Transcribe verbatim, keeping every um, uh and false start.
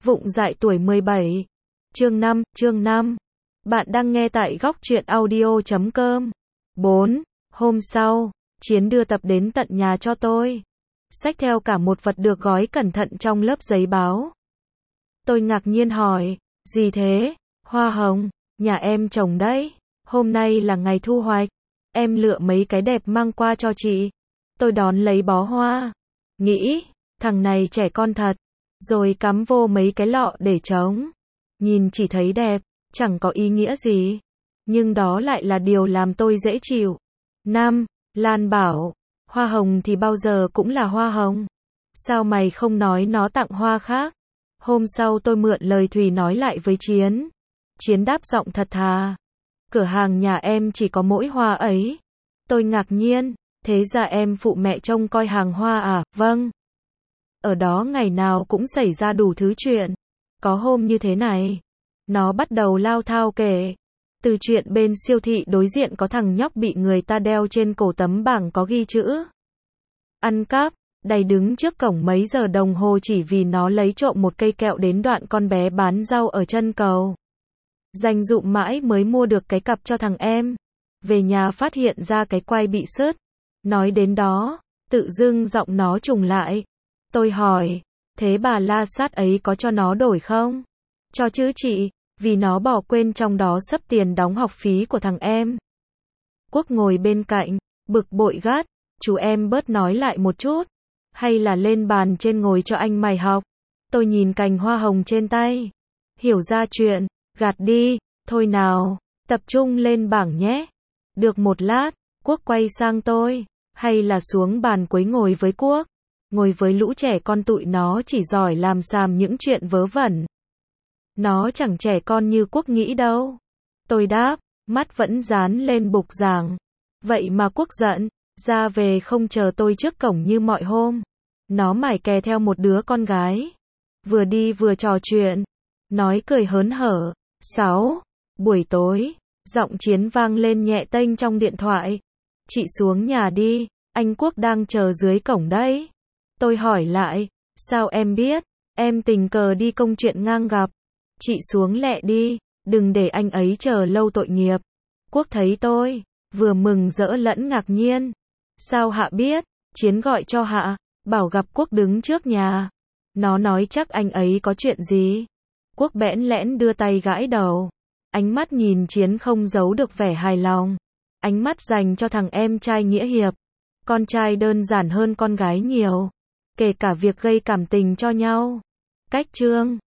Vụng dại tuổi mười bảy. Chương năm, chương năm. Bạn đang nghe tại góc truyện audio chấm com. bốn. Hôm sau, Chiến đưa tập đến tận nhà cho tôi. Xách theo cả một vật được gói cẩn thận trong lớp giấy báo. Tôi ngạc nhiên hỏi, gì thế? Hoa hồng, nhà em trồng đấy. Hôm nay là ngày thu hoạch. Em lựa mấy cái đẹp mang qua cho chị. Tôi đón lấy bó hoa. Nghĩ, thằng này trẻ con thật. Rồi cắm vô mấy cái lọ để trống. Nhìn chỉ thấy đẹp, chẳng có ý nghĩa gì. Nhưng đó lại là điều làm tôi dễ chịu. Năm. Lan bảo, hoa hồng thì bao giờ cũng là hoa hồng. Sao mày không nói nó tặng hoa khác? Hôm sau tôi mượn lời Thùy nói lại với Chiến. Chiến đáp giọng thật thà. Cửa hàng nhà em chỉ có mỗi hoa ấy. Tôi ngạc nhiên, thế ra em phụ mẹ trông coi hàng hoa à? Vâng. Ở đó ngày nào cũng xảy ra đủ thứ chuyện. Có hôm như thế này. Nó bắt đầu lao thao kể. Từ chuyện bên siêu thị đối diện có thằng nhóc bị người ta đeo trên cổ tấm bảng có ghi chữ ăn cắp, đầy đứng trước cổng mấy giờ đồng hồ chỉ vì nó lấy trộm một cây kẹo đến đoạn con bé bán rau ở chân cầu. Dành dụm mãi mới mua được cái cặp cho thằng em. Về nhà phát hiện ra cái quai bị sứt. Nói đến đó, tự dưng giọng nó trùng lại. Tôi hỏi, thế bà la sát ấy có cho nó đổi không? Cho chứ chị, vì nó bỏ quên trong đó sấp tiền đóng học phí của thằng em. Quốc ngồi bên cạnh, bực bội gắt, chú em bớt nói lại một chút. Hay là lên bàn trên ngồi cho anh mày học. Tôi nhìn cành hoa hồng trên tay. Hiểu ra chuyện, gạt đi, thôi nào, tập trung lên bảng nhé. Được một lát, Quốc quay sang tôi, hay là xuống bàn quấy ngồi với Quốc. Ngồi với lũ trẻ con tụi nó chỉ giỏi làm xàm những chuyện vớ vẩn. Nó chẳng trẻ con như Quốc nghĩ đâu. Tôi đáp, mắt vẫn dán lên bục giảng. Vậy mà Quốc giận, ra về không chờ tôi trước cổng như mọi hôm. Nó mải kè theo một đứa con gái. Vừa đi vừa trò chuyện. Nói cười hớn hở. Sáu. Buổi tối, giọng Chiến vang lên nhẹ tênh trong điện thoại. Chị xuống nhà đi, anh Quốc đang chờ dưới cổng đấy. Tôi hỏi lại, sao em biết? Em tình cờ đi công chuyện ngang gặp. Chị xuống lẹ đi, đừng để anh ấy chờ lâu tội nghiệp. Quốc thấy tôi, vừa mừng rỡ lẫn ngạc nhiên. Sao Hạ biết? Chiến gọi cho Hạ, bảo gặp Quốc đứng trước nhà. Nó nói chắc anh ấy có chuyện gì. Quốc bẽn lẽn đưa tay gãi đầu. Ánh mắt nhìn Chiến không giấu được vẻ hài lòng. Ánh mắt dành cho thằng em trai nghĩa hiệp. Con trai đơn giản hơn con gái nhiều. Kể cả việc gây cảm tình cho nhau. Cách chương